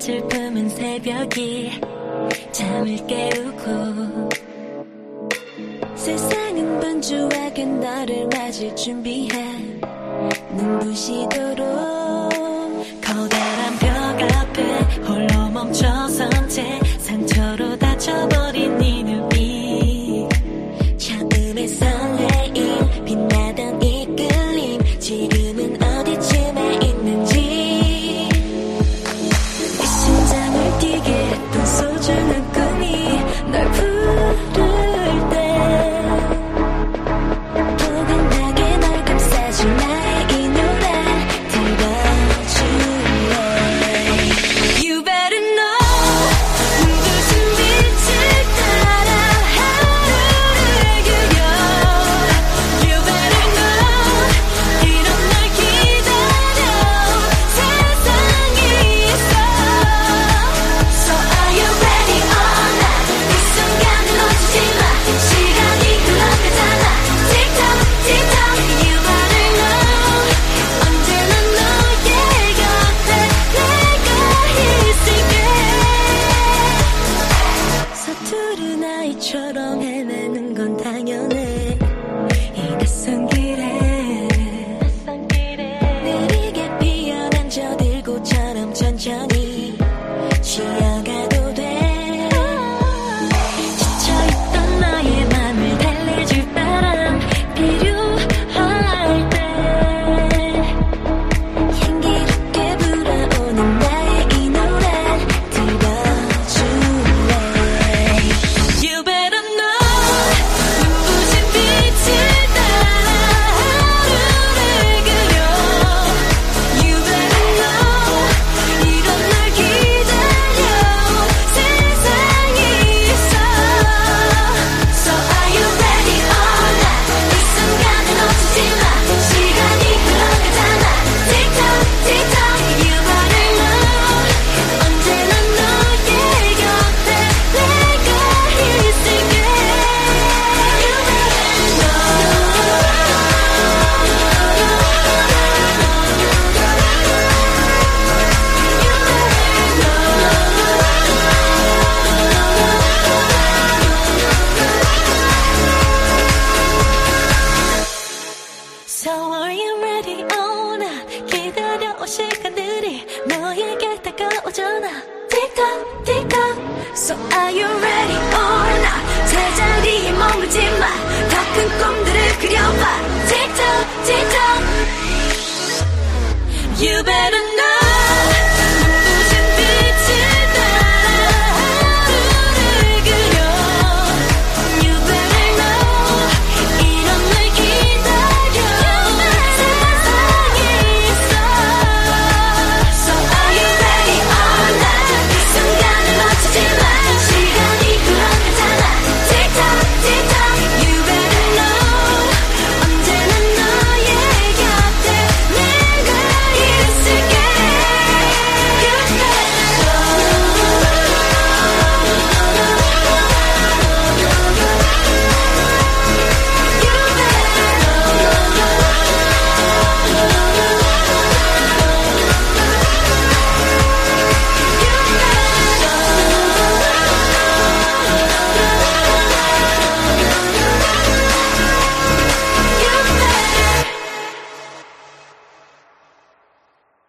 슬픔은 새벽이 잠을 깨우고 세상은 분주하게 너를 맞을 준비해 눈부시도록 커다란 벽 앞에 홀로 멈춰선 채 상처로 다쳐버린 네 눈빛 처음에 설레임 빛나던 이끌림 지금은 어디쯤에 있는지 이 심장을 뛰게 했던 소중한 꿈이 널 부를 때 포근하게 널 감싸줄 나의 이 노래 들어줄래 You better know 눈부신 빛을 따라 하루를 그려 You better know 이런 날 기다려온 세상이 있어 So are you ready or not 이 순간을 놓치지 마 시간이 흘러가잖아 Tick-tock, tick-tock You better know 언제나 너의 곁에 내가 있을게 서투른 아이처럼 헤매는 건 당연해